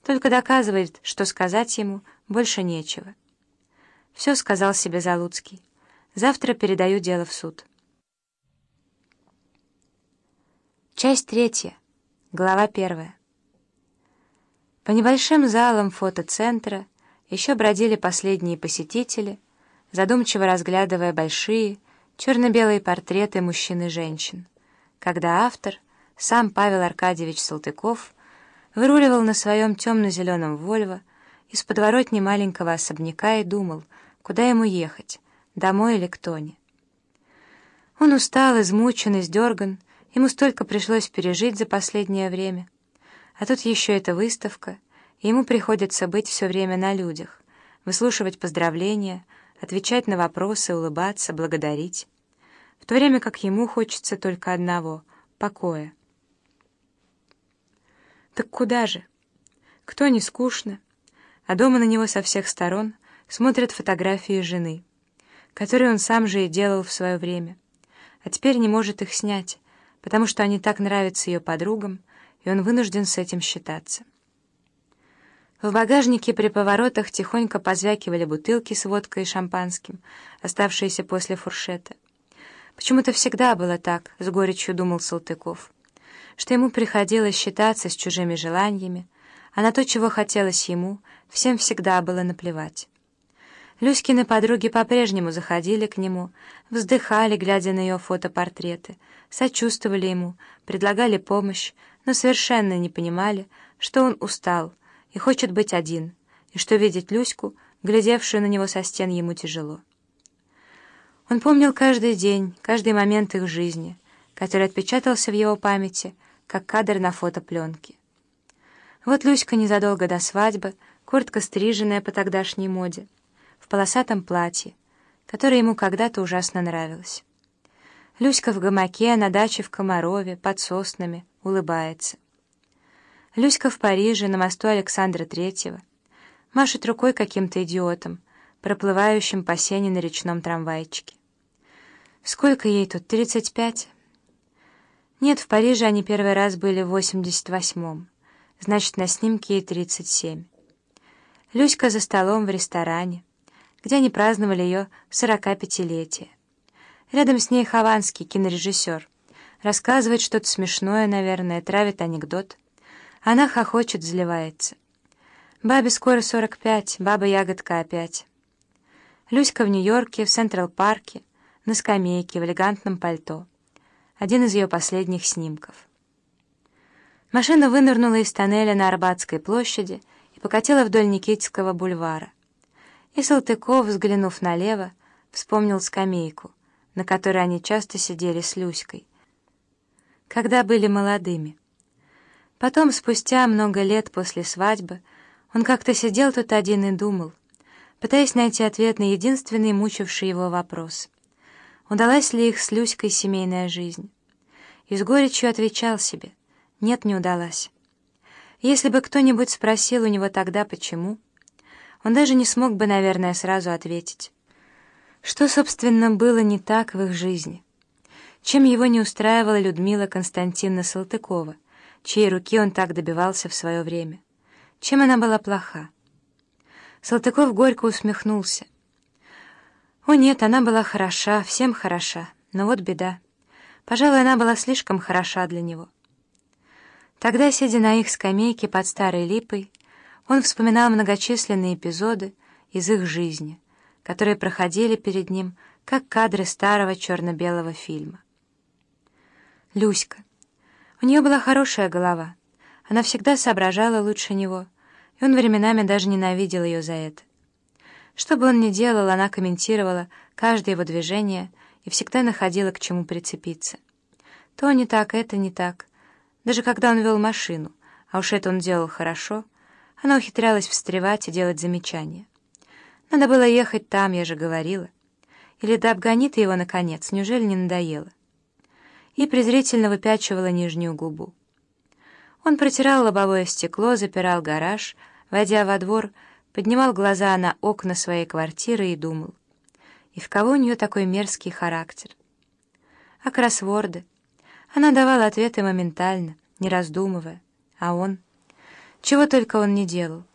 только доказывает, что сказать ему больше нечего. «Все», — сказал себе Залуцкий. «Завтра передаю дело в суд». Часть 3. Глава 1. По небольшим залам фотоцентра еще бродили последние посетители, задумчиво разглядывая большие черно-белые портреты мужчин и женщин, когда автор, сам Павел Аркадьевич Салтыков, выруливал на своем темно-зеленом «Вольво» из подворотни маленького особняка и думал, куда ему ехать, домой или к Тоне. Он устал, измучен, издерган, ему столько пришлось пережить за последнее время. А тут еще эта выставка, и ему приходится быть все время на людях, выслушивать поздравления, отвечать на вопросы, улыбаться, благодарить, в то время как ему хочется только одного — покоя. Так куда же? Кто не скучно, а дома на него со всех сторон смотрят фотографии жены, которые он сам же и делал в свое время, а теперь не может их снять, потому что они так нравятся ее подругам, и он вынужден с этим считаться. В багажнике при поворотах тихонько позвякивали бутылки с водкой и шампанским, оставшиеся после фуршета. Почему-то всегда было так, с горечью думал Салтыков, что ему приходилось считаться с чужими желаниями, а на то, чего хотелось ему, всем всегда было наплевать. Люськины подруги по-прежнему заходили к нему, вздыхали, глядя на ее фотопортреты, сочувствовали ему, предлагали помощь, но совершенно не понимали, что он устал и хочет быть один, и что видеть Люську, глядевшую на него со стен, ему тяжело. Он помнил каждый день, каждый момент их жизни, который отпечатался в его памяти, как кадр на фотопленке. Вот Люська незадолго до свадьбы, коротко стриженная по тогдашней моде, в полосатом платье, которое ему когда-то ужасно нравилось. Люська в гамаке на даче в Комарове, под соснами, улыбается. Люська в Париже, на мосту Александра Третьего, машет рукой каким-то идиотом, проплывающим по сене на речном трамвайчике. Сколько ей тут, 35? Нет, в Париже они первый раз были в 88-м, значит, на снимке ей 37. Люська за столом в ресторане, где они праздновали ее 45-летие. Рядом с ней Хованский, кинорежиссер, рассказывает что-то смешное, наверное, травит анекдот. Она хохочет, заливается. Бабе скоро 45, баба-ягодка опять. Люська в Нью-Йорке, в Централ-парке, на скамейке, в элегантном пальто. Один из ее последних снимков. Машина вынырнула из тоннеля на Арбатской площади и покатила вдоль Никитского бульвара. И Салтыков, взглянув налево, вспомнил скамейку, на которой они часто сидели с Люськой, когда были молодыми. Потом, спустя много лет после свадьбы, он как-то сидел тут один и думал, пытаясь найти ответ на единственный мучивший его вопрос. Удалась ли их с Люськой семейная жизнь? И с горечью отвечал себе: нет, не удалась. Если бы кто-нибудь спросил у него тогда, почему, он даже не смог бы, наверное, сразу ответить. Что, собственно, было не так в их жизни? Чем его не устраивала Людмила Константиновна Салтыкова, чьей руки он так добивался в свое время? Чем она была плоха? Салтыков горько усмехнулся. О нет, она была хороша, всем хороша, но вот беда. Пожалуй, она была слишком хороша для него. Тогда, сидя на их скамейке под старой липой, он вспоминал многочисленные эпизоды из их жизни, которые проходили перед ним, как кадры старого черно-белого фильма. Люська. У нее была хорошая голова. Она всегда соображала лучше него, и он временами даже ненавидел ее за это. Что бы он ни делал, она комментировала каждое его движение и всегда находила к чему прицепиться. То не так, это не так. Даже когда он вел машину, а уж это он делал хорошо, она ухитрялась встревать и делать замечания. Надо было ехать там, я же говорила. Или да обгонит его, наконец, неужели не надоело? И презрительно выпячивала нижнюю губу. Он протирал лобовое стекло, запирал гараж, войдя во двор, поднимал глаза на окна своей квартиры и думал: и в кого у нее такой мерзкий характер? А кроссворды? Она давала ответы моментально, не раздумывая, а он... Чего только он не делал.